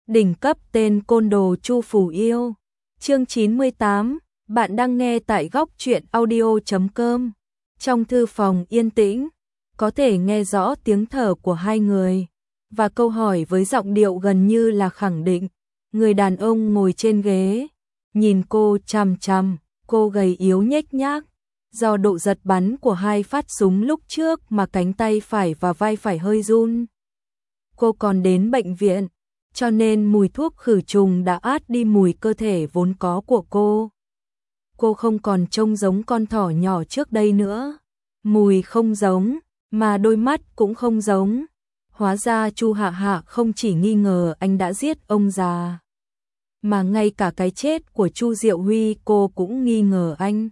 Đỉnh cấp tên côn đồ Chu Phủ Yêu. Chương 98, bạn đang nghe tại góc truyện audio.com. Trong thư phòng yên tĩnh, có thể nghe rõ tiếng thở của hai người và câu hỏi với giọng điệu gần như là khẳng định. Người đàn ông ngồi trên ghế, nhìn cô chằm chằm, cô gầy yếu nhếch nhác. Do độ giật bắn của hai phát súng lúc trước mà cánh tay phải và vai phải hơi run. Cô còn đến bệnh viện, cho nên mùi thuốc khử trùng đã át đi mùi cơ thể vốn có của cô. Cô không còn trông giống con thỏ nhỏ trước đây nữa. Mùi không giống, mà đôi mắt cũng không giống. Hóa ra Chu Hạ Hạ không chỉ nghi ngờ anh đã giết ông già, mà ngay cả cái chết của Chu Diệu Huy cô cũng nghi ngờ anh.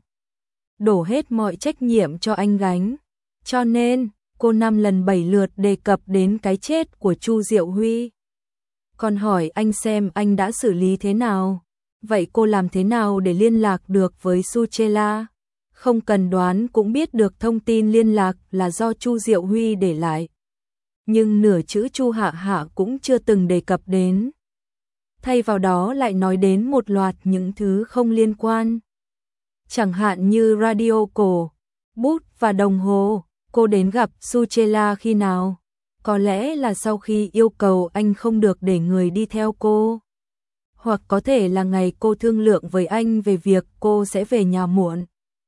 Đổ hết mọi trách nhiệm cho anh gánh. Cho nên, cô 5 lần 7 lượt đề cập đến cái chết của Chu Diệu Huy. Còn hỏi anh xem anh đã xử lý thế nào. Vậy cô làm thế nào để liên lạc được với Suchela? Không cần đoán cũng biết được thông tin liên lạc là do Chu Diệu Huy để lại. Nhưng nửa chữ Chu Hạ Hạ cũng chưa từng đề cập đến. Thay vào đó lại nói đến một loạt những thứ không liên quan. Chẳng hạn như radio cổ, bút và đồng hồ. Cô đến gặp Suchela khi nào? Có lẽ là sau khi yêu cầu anh không được để người đi theo cô. Hoặc có thể là ngày cô thương lượng với anh về việc cô sẽ về nhà muộn.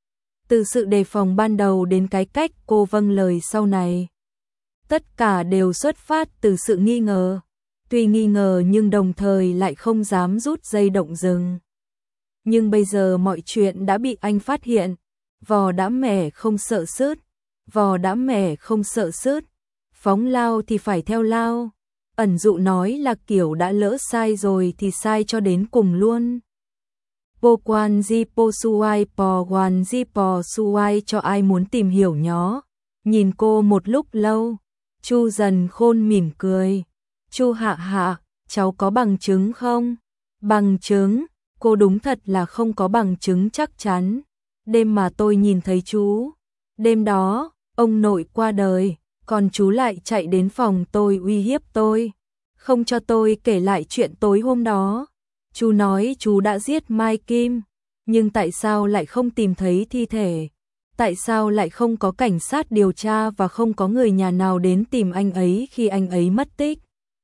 Từ sự đề phòng ban đầu đến cái cách cô vâng lời sau này. Tất cả đều xuất phát từ sự nghi ngờ. Tuy nghi ngờ nhưng đồng thời lại không dám rút dây động rừng. Nhưng bây giờ mọi chuyện đã bị anh phát hiện. Vò đã mẻ không sợ sứt. Vò đã mẻ không sợ sứt. Phóng lao thì phải theo lao. Ẩn dụ nói là kiểu đã lỡ sai rồi thì sai cho đến cùng luôn. Bo quan di po suai po quan di po suai cho ai muốn tìm hiểu nhó. Nhìn cô một lúc lâu, Chu Dần Khôn mỉm cười. Chu Hạ Hạ, cháu có bằng chứng không? Bằng chứng? Cô đúng thật là không có bằng chứng chắc chắn. Đêm mà tôi nhìn thấy chú. Đêm đó, ông nội qua đời. Còn chú lại chạy đến phòng tôi uy hiếp tôi. Không cho tôi kể lại chuyện tối hôm đó. Chú nói chú đã giết Mai Kim. Nhưng tại sao lại không tìm thấy thi thể? Tại sao lại không có cảnh sát điều tra và không có người nhà nào đến tìm anh ấy khi anh ấy mất tích?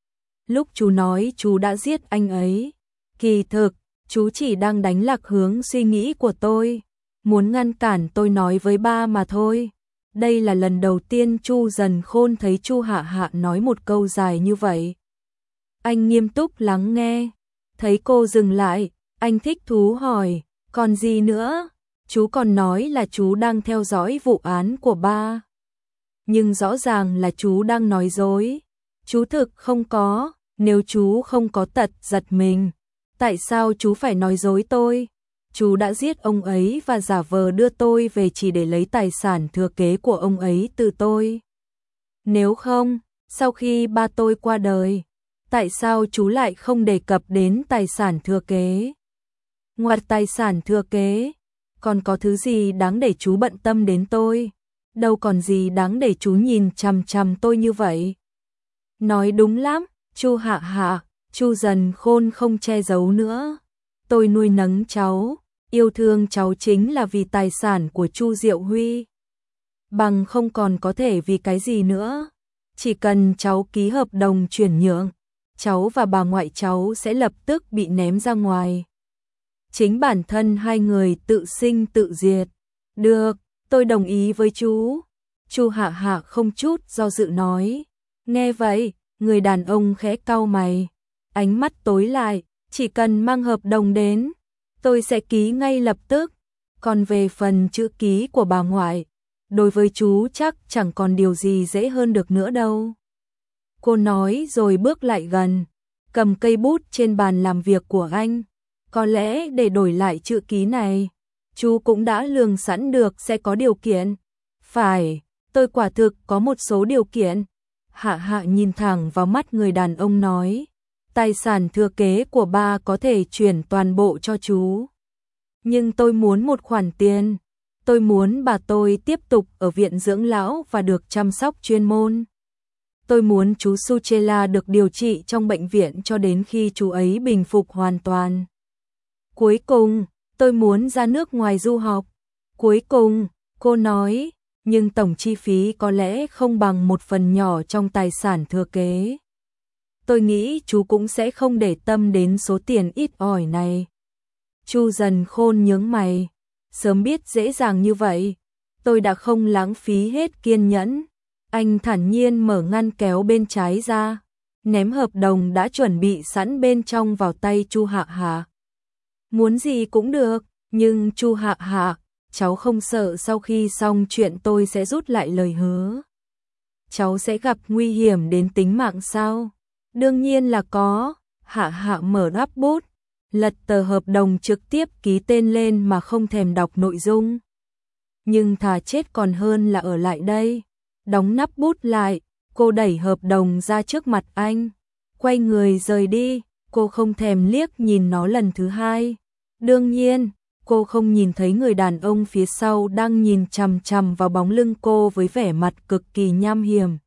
Lúc chú nói chú đã giết anh ấy, kỳ thực, chú chỉ đang đánh lạc hướng suy nghĩ của tôi. Muốn ngăn cản tôi nói với ba mà thôi. Đây là lần đầu tiên Chu Dần Khôn thấy Chu Hạ Hạ nói một câu dài như vậy. Anh nghiêm túc lắng nghe. Thấy cô dừng lại, anh thích thú hỏi, còn gì nữa? Chú còn nói là chú đang theo dõi vụ án của ba. Nhưng rõ ràng là chú đang nói dối. Chú thực không có, nếu chú không có tật giật mình. Tại sao chú phải nói dối tôi? Chú đã giết ông ấy và giả vờ đưa tôi về chỉ để lấy tài sản thừa kế của ông ấy từ tôi. Nếu không, sau khi ba tôi qua đời, tại sao chú lại không đề cập đến tài sản thừa kế? Ngoài tài sản thừa kế, còn có thứ gì đáng để chú bận tâm đến tôi? Đâu còn gì đáng để chú nhìn chằm chằm tôi như vậy? Nói đúng lắm, Chu Hạ Hạ, Chu Dần Khôn không che giấu nữa. Tôi nuôi nấng cháu, yêu thương cháu chính là vì tài sản của Chu Diệu Huy. Bằng không còn có thể vì cái gì nữa. Chỉ cần cháu ký hợp đồng chuyển nhượng, cháu và bà ngoại cháu sẽ lập tức bị ném ra ngoài. Chính bản thân hai người tự sinh tự diệt. Được, tôi đồng ý với chú. Chu Hạ Hạ không chút do dự nói. Nghe vậy, người đàn ông khẽ cau mày. Ánh mắt tối lại, chỉ cần mang hợp đồng đến, tôi sẽ ký ngay lập tức. Còn về phần chữ ký của bà ngoại, đối với chú chắc chẳng còn điều gì dễ hơn được nữa đâu. Cô nói rồi bước lại gần, cầm cây bút trên bàn làm việc của anh. Có lẽ để đổi lại chữ ký này, chú cũng đã lường sẵn được sẽ có điều kiện. Phải, tôi quả thực có một số điều kiện. Hạ Hạ nhìn thẳng vào mắt người đàn ông nói. Tài sản thừa kế của ba có thể chuyển toàn bộ cho chú. Nhưng tôi muốn một khoản tiền. Tôi muốn bà tôi tiếp tục ở viện dưỡng lão và được chăm sóc chuyên môn. Tôi muốn chú Suchela được điều trị trong bệnh viện cho đến khi chú ấy bình phục hoàn toàn. Cuối cùng, tôi muốn ra nước ngoài du học. Cuối cùng, cô nói, nhưng tổng chi phí có lẽ không bằng một phần nhỏ trong tài sản thừa kế. Tôi nghĩ chú cũng sẽ không để tâm đến số tiền ít ỏi này. Chu Dần Khôn nhướng mày, sớm biết dễ dàng như vậy, tôi đã không lãng phí hết kiên nhẫn. Anh thản nhiên mở ngăn kéo bên trái ra, ném hợp đồng đã chuẩn bị sẵn bên trong vào tay Chu Hạ Hạ. Muốn gì cũng được, nhưng Chu Hạ Hạ, cháu không sợ sau khi xong chuyện tôi sẽ rút lại lời hứa. Cháu sẽ gặp nguy hiểm đến tính mạng sao? Đương nhiên là có. Hạ Hạ mở nắp bút, lật tờ hợp đồng trực tiếp ký tên lên mà không thèm đọc nội dung. Nhưng thà chết còn hơn là ở lại đây. Đóng nắp bút lại, cô đẩy hợp đồng ra trước mặt anh, quay người rời đi, cô không thèm liếc nhìn nó lần thứ hai. Đương nhiên, cô không nhìn thấy người đàn ông phía sau đang nhìn chằm chằm vào bóng lưng cô với vẻ mặt cực kỳ nham hiểm.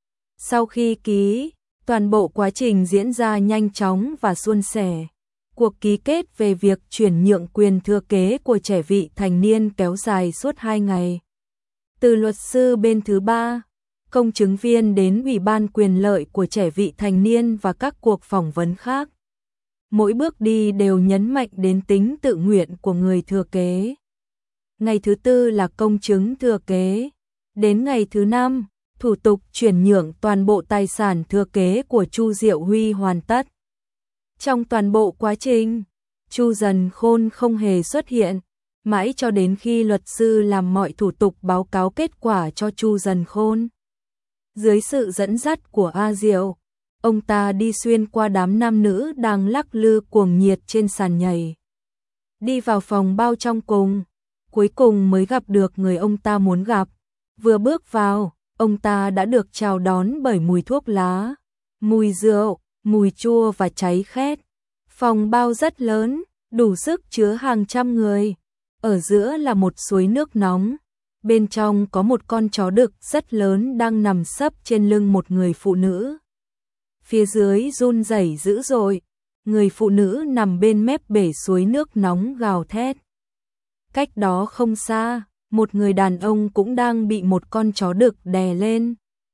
Sau khi ký, toàn bộ quá trình diễn ra nhanh chóng và suôn sẻ. Cuộc ký kết về việc chuyển nhượng quyền thừa kế của trẻ vị thành niên kéo dài suốt 2 ngày. Từ luật sư bên thứ ba, công chứng viên đến Ủy ban quyền lợi của trẻ vị thành niên và các cuộc phỏng vấn khác. Mỗi bước đi đều nhấn mạnh đến tính tự nguyện của người thừa kế. Ngày thứ tư là công chứng thừa kế. Đến ngày thứ năm, thủ tục chuyển nhượng toàn bộ tài sản thừa kế của Chu Diệu Huy hoàn tất. Trong toàn bộ quá trình, Chu Dần Khôn không hề xuất hiện, mãi cho đến khi luật sư làm mọi thủ tục báo cáo kết quả cho Chu Dần Khôn. Dưới sự dẫn dắt của A Diệu, ông ta đi xuyên qua đám nam nữ đang lắc lư cuồng nhiệt trên sàn nhảy. Đi vào phòng bao trong cùng, cuối cùng mới gặp được người ông ta muốn gặp. Vừa bước vào, ông ta đã được chào đón bởi mùi thuốc lá, mùi rượu, mùi chua và cháy khét. Phòng bao rất lớn, đủ sức chứa hàng trăm người. Ở giữa là một suối nước nóng. Bên trong có một con chó đực rất lớn đang nằm sấp trên lưng một người phụ nữ. Phía dưới run rẩy dữ dội, người phụ nữ nằm bên mép bể suối nước nóng gào thét. Cách đó không xa, một người đàn ông cũng đang bị một con chó đực đè lên.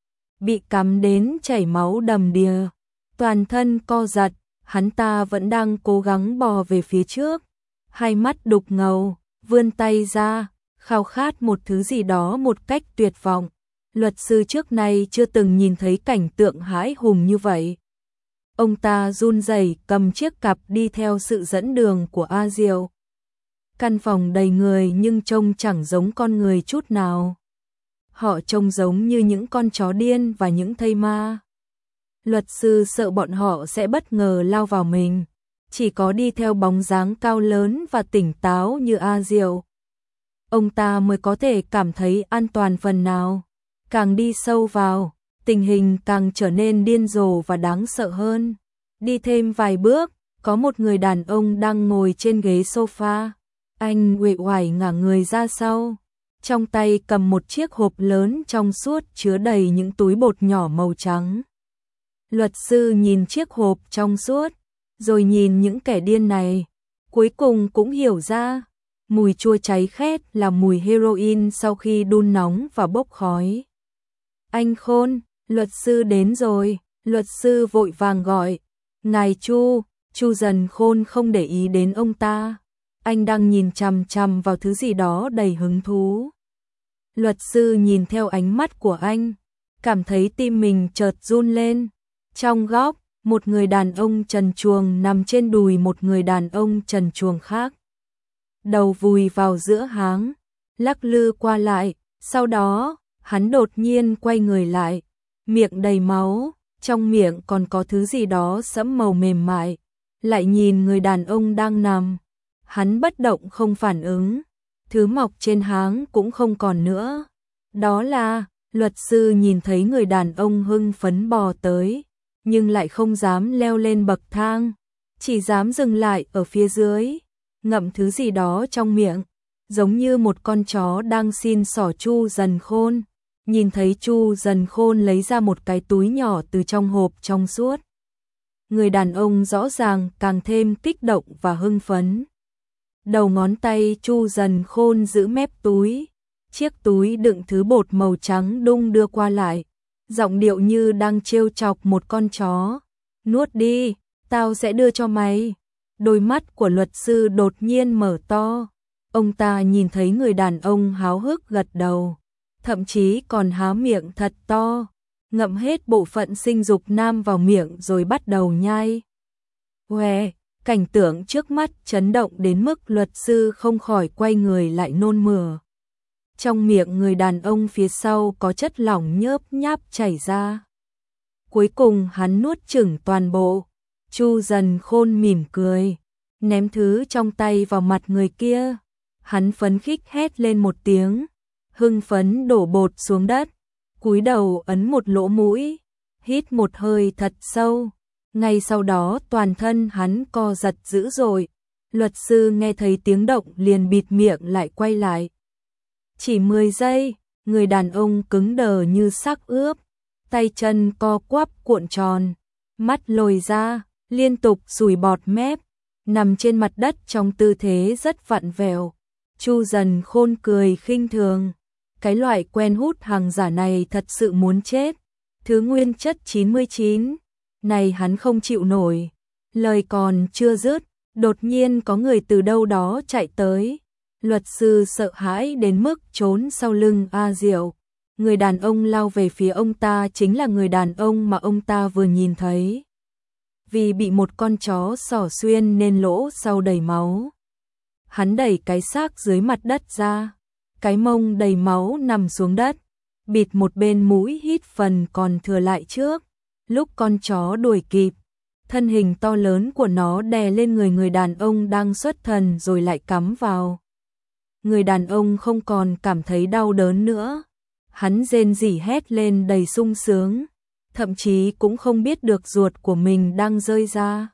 Bị cắm đến chảy máu đầm đìa, toàn thân co giật, hắn ta vẫn đang cố gắng bò về phía trước. Hai mắt đục ngầu, vươn tay ra, khao khát một thứ gì đó một cách tuyệt vọng. Luật sư trước nay chưa từng nhìn thấy cảnh tượng hãi hùng như vậy. Ông ta run rẩy cầm chiếc cặp đi theo sự dẫn đường của A Diệu. Căn phòng đầy người nhưng trông chẳng giống con người chút nào. Họ trông giống như những con chó điên và những thây ma. Luật sư sợ bọn họ sẽ bất ngờ lao vào mình. Chỉ có đi theo bóng dáng cao lớn và tỉnh táo như A Diệu, ông ta mới có thể cảm thấy an toàn phần nào. Càng đi sâu vào, tình hình càng trở nên điên rồ và đáng sợ hơn. Đi thêm vài bước, có một người đàn ông đang ngồi trên ghế sofa. Anh uể oải ngả người ra sau, trong tay cầm một chiếc hộp lớn trong suốt chứa đầy những túi bột nhỏ màu trắng. Luật sư nhìn chiếc hộp trong suốt, rồi nhìn những kẻ điên này, cuối cùng cũng hiểu ra, mùi chua cháy khét là mùi heroin sau khi đun nóng và bốc khói. Anh Khôn, luật sư đến rồi, luật sư vội vàng gọi. Ngài Chu. Chu Dần Khôn không để ý đến ông ta, anh đang nhìn chằm chằm vào thứ gì đó đầy hứng thú. Luật sư nhìn theo ánh mắt của anh, cảm thấy tim mình chợt run lên. Trong góc, một người đàn ông trần truồng nằm trên đùi một người đàn ông trần truồng khác. Đầu vùi vào giữa háng, lắc lư qua lại, sau đó, hắn đột nhiên quay người lại, miệng đầy máu, trong miệng còn có thứ gì đó sẫm màu mềm mại, lại nhìn người đàn ông đang nằm. Hắn bất động không phản ứng, thứ mọc trên háng cũng không còn nữa. Đó là, luật sư nhìn thấy người đàn ông hưng phấn bò tới, nhưng lại không dám leo lên bậc thang, chỉ dám dừng lại ở phía dưới, ngậm thứ gì đó trong miệng, giống như một con chó đang xin xỏ Chu Dần Khôn. nhìn thấy Chu Dần Khôn lấy ra một cái túi nhỏ từ trong hộp trong suốt. Người đàn ông rõ ràng càng thêm kích động và hưng phấn. Đầu ngón tay Chu Dần Khôn giữ mép túi, chiếc túi đựng thứ bột màu trắng đung đưa qua lại, giọng điệu như đang trêu chọc một con chó. Nuốt đi, tao sẽ đưa cho mày. Đôi mắt của luật sư đột nhiên mở to. Ông ta nhìn thấy người đàn ông háo hức gật đầu, thậm chí còn há miệng thật to, ngậm hết bộ phận sinh dục nam vào miệng rồi bắt đầu nhai. Què, cảnh tượng trước mắt chấn động đến mức luật sư không khỏi quay người lại nôn mửa. Trong miệng người đàn ông phía sau có chất lỏng nhớp nháp chảy ra. Cuối cùng hắn nuốt chửng toàn bộ. Chu Dần Khôn mỉm cười, ném thứ trong tay vào mặt người kia. Hắn phấn khích hét lên một tiếng, hưng phấn đổ bột xuống đất, cúi đầu ấn một lỗ mũi, hít một hơi thật sâu. Ngay sau đó toàn thân hắn co giật dữ dội. Luật sư nghe thấy tiếng động liền bịt miệng lại quay lại. Chỉ 10 giây, người đàn ông cứng đờ như xác ướp, tay chân co quắp cuộn tròn, mắt lồi ra, liên tục sùi bọt mép, nằm trên mặt đất trong tư thế rất vặn vẹo. Chu Dần Khôn cười khinh thường, cái loại quen hút hàng giả này thật sự muốn chết. Thứ nguyên chất 99 này hắn không chịu nổi. Lời còn chưa dứt, đột nhiên có người từ đâu đó chạy tới. Luật sư sợ hãi đến mức trốn sau lưng A Diệu. Người đàn ông lao về phía ông ta chính là người đàn ông mà ông ta vừa nhìn thấy. Vì bị một con chó xỏ xuyên nên lỗ sau đầy máu. Hắn đẩy cái xác dưới mặt đất ra, cái mông đầy máu nằm xuống đất, bịt một bên mũi hít phần còn thừa lại trước. Lúc con chó đuổi kịp, thân hình to lớn của nó đè lên người đàn ông đang xuất thần rồi lại cắm vào. Người đàn ông không còn cảm thấy đau đớn nữa. Hắn rên rỉ hét lên đầy sung sướng, thậm chí cũng không biết được ruột của mình đang rơi ra.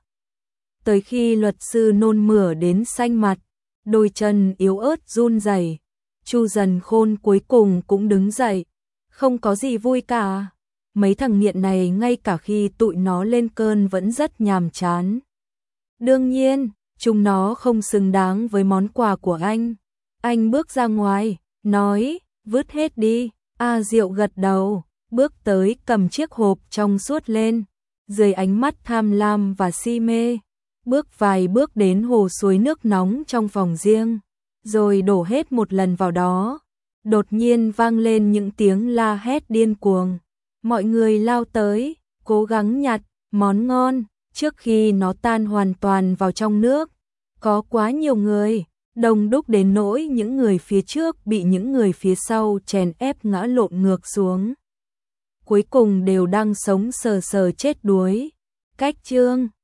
Tới khi luật sư nôn mửa đến xanh mặt, đôi chân yếu ớt run rẩy, Chu Dần Khôn cuối cùng cũng đứng dậy. Không có gì vui cả. Mấy thằng nghiện này ngay cả khi tụi nó lên cơn vẫn rất nhàm chán. Đương nhiên, chúng nó không xứng đáng với món quà của anh. Anh bước ra ngoài, nói, vứt hết đi. A Diệu gật đầu, bước tới cầm chiếc hộp trong suốt lên, dưới ánh mắt tham lam và si mê. Bước vài bước đến hồ suối nước nóng trong phòng riêng, rồi đổ hết một lần vào đó. Đột nhiên vang lên những tiếng la hét điên cuồng. Mọi người lao tới, cố gắng nhặt món ngon trước khi nó tan hoàn toàn vào trong nước. Có quá nhiều người, đông đúc đến nỗi những người phía trước bị những người phía sau chèn ép ngã lộn ngược xuống. Cuối cùng đều đang sống sờ sờ chết đuối. Cách chương